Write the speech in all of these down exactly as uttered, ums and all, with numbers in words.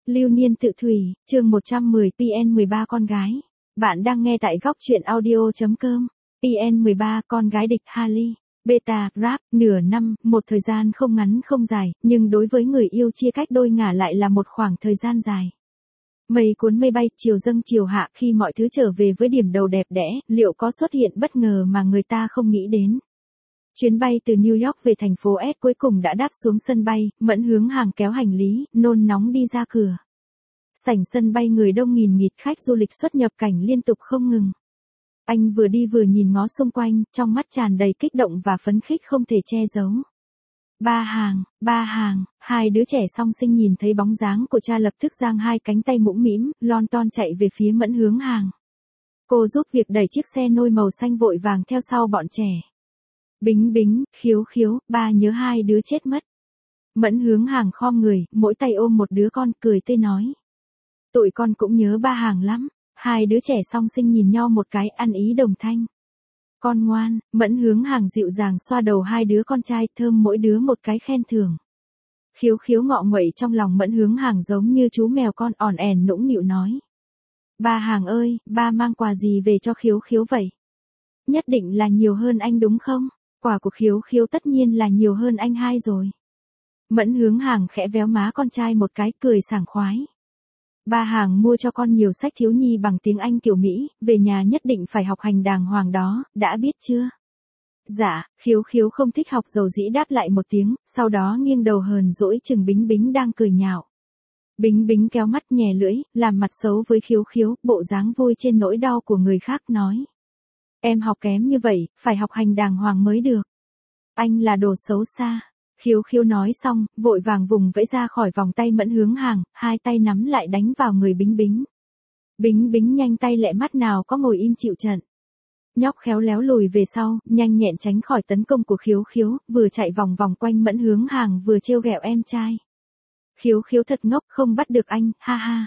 Lưu niên tự thủy, chương một trăm mười pê en mười ba con gái. Bạn đang nghe tại góc truyện audio.com. pê en mười ba con gái địch Harley. Beta, rap, nửa năm, một thời gian không ngắn không dài, nhưng đối với người yêu chia cách đôi ngả lại là một khoảng thời gian dài. Mây cuốn mây bay, chiều dâng chiều hạ, khi mọi thứ trở về với điểm đầu đẹp đẽ, liệu có xuất hiện bất ngờ mà người ta không nghĩ đến? Chuyến bay từ New York về thành phố S cuối cùng đã đáp xuống sân bay, Mẫn Hướng Hàng kéo hành lý, nôn nóng đi ra cửa. Sảnh sân bay người đông nghìn nghịt, khách du lịch xuất nhập cảnh liên tục không ngừng. Anh vừa đi vừa nhìn ngó xung quanh, trong mắt tràn đầy kích động và phấn khích không thể che giấu. Ba Hàng, ba Hàng, hai đứa trẻ song sinh nhìn thấy bóng dáng của cha lập tức giang hai cánh tay mũm mĩm, lon ton chạy về phía Mẫn Hướng Hàng. Cô giúp việc đẩy chiếc xe nôi màu xanh vội vàng theo sau bọn trẻ. Bính bính, khiếu khiếu, ba nhớ hai đứa chết mất. Mẫn Hướng Hàng khom người, mỗi tay ôm một đứa con, cười tươi nói. Tụi con cũng nhớ ba Hàng lắm. Hai đứa trẻ song sinh nhìn nhau một cái, ăn ý đồng thanh. Con ngoan, Mẫn Hướng Hàng dịu dàng xoa đầu hai đứa con trai, thơm mỗi đứa một cái khen thưởng. Khiếu khiếu ngọ nguậy trong lòng Mẫn Hướng Hàng giống như chú mèo con òn ẻn nũng nịu nói. Ba Hàng ơi, ba mang quà gì về cho khiếu khiếu vậy? Nhất định là nhiều hơn anh đúng không? Quà của khiếu khiếu tất nhiên là nhiều hơn anh hai rồi. Mẫn Hướng Hàng khẽ véo má con trai một cái, cười sảng khoái. Ba Hàng mua cho con nhiều sách thiếu nhi bằng tiếng Anh kiểu Mỹ, về nhà nhất định phải học hành đàng hoàng đó, đã biết chưa? Dạ, khiếu khiếu không thích học dầu dĩ đáp lại một tiếng, sau đó nghiêng đầu hờn dỗi chừng Bính Bính đang cười nhạo. Bính Bính kéo mắt nhè lưỡi, làm mặt xấu với khiếu khiếu, bộ dáng vui trên nỗi đau của người khác nói. Em học kém như vậy, phải học hành đàng hoàng mới được. Anh là đồ xấu xa. Khiếu khiếu nói xong, vội vàng vùng vẫy ra khỏi vòng tay Mẫn Hướng Hàng, hai tay nắm lại đánh vào người Bính Bính. Bính Bính nhanh tay lẹ mắt nào có ngồi im chịu trận. Nhóc khéo léo lùi về sau, nhanh nhẹn tránh khỏi tấn công của khiếu khiếu, vừa chạy vòng vòng quanh Mẫn Hướng Hàng vừa trêu ghẹo em trai. Khiếu khiếu thật ngốc, không bắt được anh, ha ha.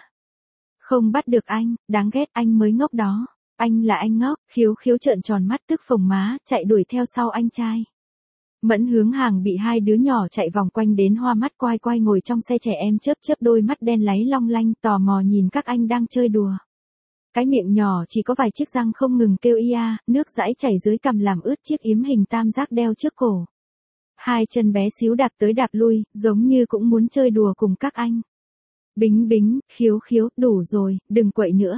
Không bắt được anh, đáng ghét, anh mới ngốc đó. Anh là anh ngốc, khiếu khiếu trợn tròn mắt tức phồng má, chạy đuổi theo sau anh trai. Mẫn Hướng Hàng bị hai đứa nhỏ chạy vòng quanh đến hoa mắt quai quai ngồi trong xe trẻ em chớp chớp đôi mắt đen láy long lanh tò mò nhìn các anh đang chơi đùa. Cái miệng nhỏ chỉ có vài chiếc răng không ngừng kêu ia, nước dãi chảy dưới cằm làm ướt chiếc yếm hình tam giác đeo trước cổ. Hai chân bé xíu đạp tới đạp lui, giống như cũng muốn chơi đùa cùng các anh. Bính Bính, khiếu khiếu, đủ rồi, đừng quậy nữa.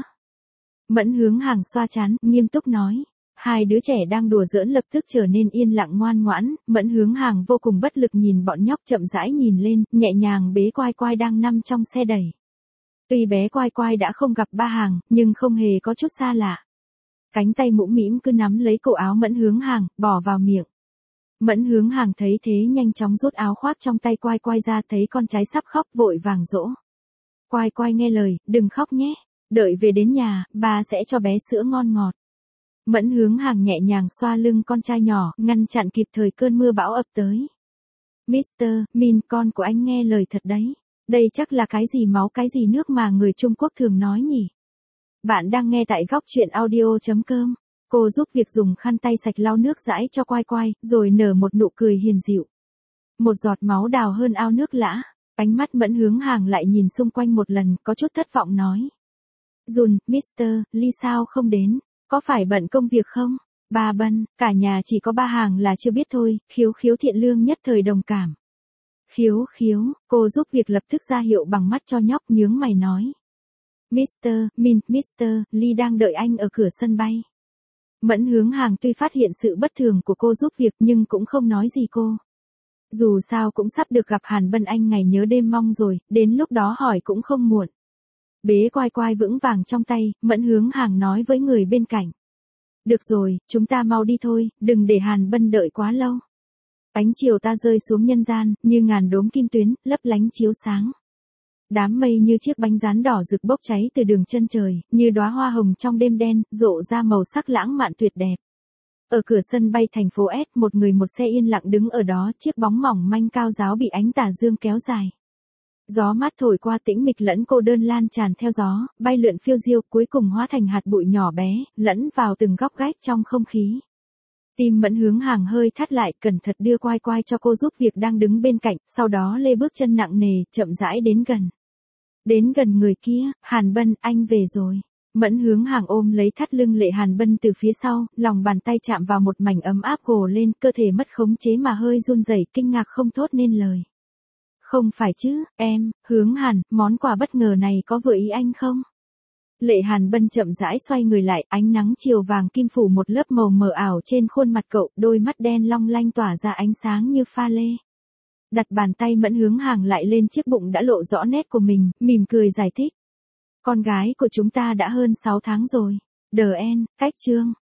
Mẫn Hướng Hàng xoa trán, nghiêm túc nói. Hai đứa trẻ đang đùa giỡn lập tức trở nên yên lặng ngoan ngoãn, Mẫn Hướng Hàng vô cùng bất lực nhìn bọn nhóc chậm rãi nhìn lên, nhẹ nhàng bế quai quai đang nằm trong xe đẩy. Tuy bé quai quai đã không gặp ba Hàng, nhưng không hề có chút xa lạ. Cánh tay mũm mĩm cứ nắm lấy cổ áo Mẫn Hướng Hàng, bỏ vào miệng. Mẫn Hướng Hàng thấy thế nhanh chóng rút áo khoác trong tay quai quai ra, thấy con trai sắp khóc vội vàng dỗ. Quai quai nghe lời, đừng khóc nhé, đợi về đến nhà, ba sẽ cho bé sữa ngon ngọt. Mẫn Hướng Hàng nhẹ nhàng xoa lưng con trai nhỏ, ngăn chặn kịp thời cơn mưa bão ập tới. Mister Min, con của anh nghe lời thật đấy. Đây chắc là cái gì máu cái gì nước mà người Trung Quốc thường nói nhỉ? Bạn đang nghe tại góc truyện audio.com. Cô giúp việc dùng khăn tay sạch lau nước dãi cho quai quai, rồi nở một nụ cười hiền dịu. Một giọt máu đào hơn ao nước lã. Ánh mắt Mẫn Hướng Hàng lại nhìn xung quanh một lần, có chút thất vọng nói. Jun, Mister Lee sao không đến? Có phải bận công việc không? Ba bận, cả nhà chỉ có ba Hàng là chưa biết thôi, khiếu khiếu thiện lương nhất thời đồng cảm. Khiếu khiếu, cô giúp việc lập tức ra hiệu bằng mắt cho nhóc nhướng mày nói. Mister Min, Mister Lee đang đợi anh ở cửa sân bay. Mẫn Hướng Hàng tuy phát hiện sự bất thường của cô giúp việc nhưng cũng không nói gì cô. Dù sao cũng sắp được gặp Hàn Bân Anh ngày nhớ đêm mong rồi, đến lúc đó hỏi cũng không muộn. Bế quai quai vững vàng trong tay, Mẫn Hướng Hàng nói với người bên cạnh. Được rồi, chúng ta mau đi thôi, đừng để Hàn Bân đợi quá lâu. Ánh chiều ta rơi xuống nhân gian, như ngàn đốm kim tuyến, lấp lánh chiếu sáng. Đám mây như chiếc bánh rán đỏ rực bốc cháy từ đường chân trời, như đóa hoa hồng trong đêm đen, rộ ra màu sắc lãng mạn tuyệt đẹp. Ở cửa sân bay thành phố S, một người một xe yên lặng đứng ở đó, chiếc bóng mỏng manh cao ráo bị ánh tà dương kéo dài. Gió mát thổi qua tĩnh mịch lẫn cô đơn lan tràn theo gió, bay lượn phiêu diêu, cuối cùng hóa thành hạt bụi nhỏ bé, lẫn vào từng góc gách trong không khí. Tim Mẫn Hướng Hàng hơi thắt lại, cẩn thận đưa quai quai cho cô giúp việc đang đứng bên cạnh, sau đó lê bước chân nặng nề, chậm rãi đến gần. Đến gần người kia, Hàn Bân, anh về rồi. Mẫn Hướng Hàng ôm lấy thắt lưng Lệ Hàn Bân từ phía sau, lòng bàn tay chạm vào một mảnh ấm áp gồ lên, cơ thể mất khống chế mà hơi run rẩy, kinh ngạc không thốt nên lời. Không phải chứ, em, Hướng Hàn, món quà bất ngờ này có vừa ý anh không? Lệ Hàn Bân chậm rãi xoay người lại, ánh nắng chiều vàng kim phủ một lớp màu mờ ảo trên khuôn mặt cậu, đôi mắt đen long lanh tỏa ra ánh sáng như pha lê. Đặt bàn tay Mẫn Hướng Hàng lại lên chiếc bụng đã lộ rõ nét của mình, mỉm cười giải thích. Con gái của chúng ta đã hơn sáu tháng rồi. Đờ en, cách trương.